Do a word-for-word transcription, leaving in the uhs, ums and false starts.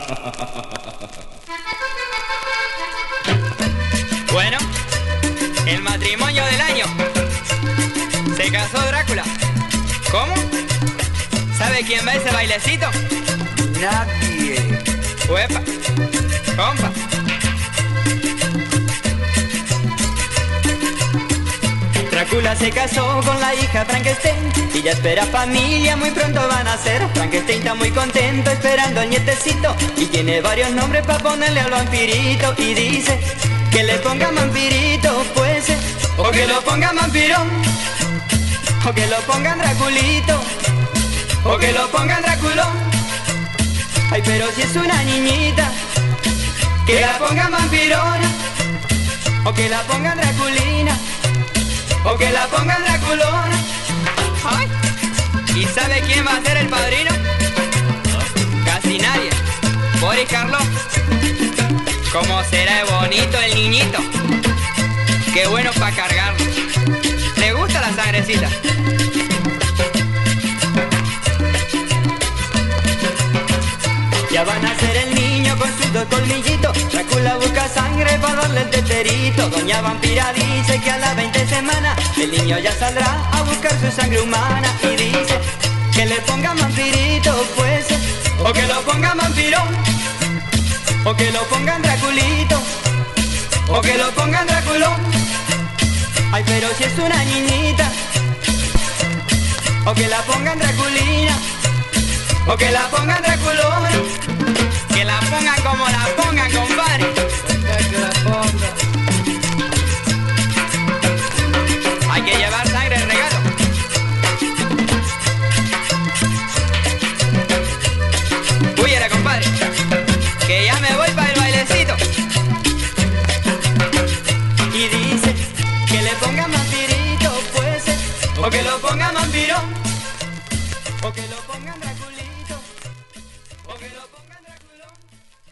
Bueno, el matrimonio del año. Se casó Drácula. ¿Cómo? ¿Sabe quién va a ese bailecito? Nadie. Uepa, compa. Drácula se casó con la hija Frankenstein y ya espera familia, muy pronto van a ser. Frankenstein está muy contento esperando al nietecito y tiene varios nombres para ponerle al vampirito. Y dice que le ponga vampirito, pues, o que lo ponga vampirón, o que lo pongan Draculito, o que lo pongan Draculón. Ay, pero si es una niñita, que la pongan vampirona, o que la pongan Draculina, o que la pongan Draculona. Ay. ¿Y sabe quién va a ser el padrino? Casi nadie. Boris Karloff. ¿Cómo será de bonito el niñito? Qué bueno para cargarlo. ¿Le gusta la sangrecita? Ya van a ser el niño con sus dos colmillitos. Drácula busca sangre para darle el teterito. Doña Vampira dice que a las veinte semanas el niño ya saldrá a buscar su sangre humana. Y dice que le pongan vampirito, pues, o que lo pongan vampirón, o que lo pongan Draculito, o que lo pongan Draculón. Ay, pero si es una niñita, o que la pongan Draculina, o que la pongan Draculona. Que la pongan como la pongan, compadre. Que la ponga. Hay que llevar sangre de regalo. Huyera, compadre, que ya me voy para el bailecito. Y dice que le pongan vampirito, pues, o que lo pongan vampiro, o que lo pongan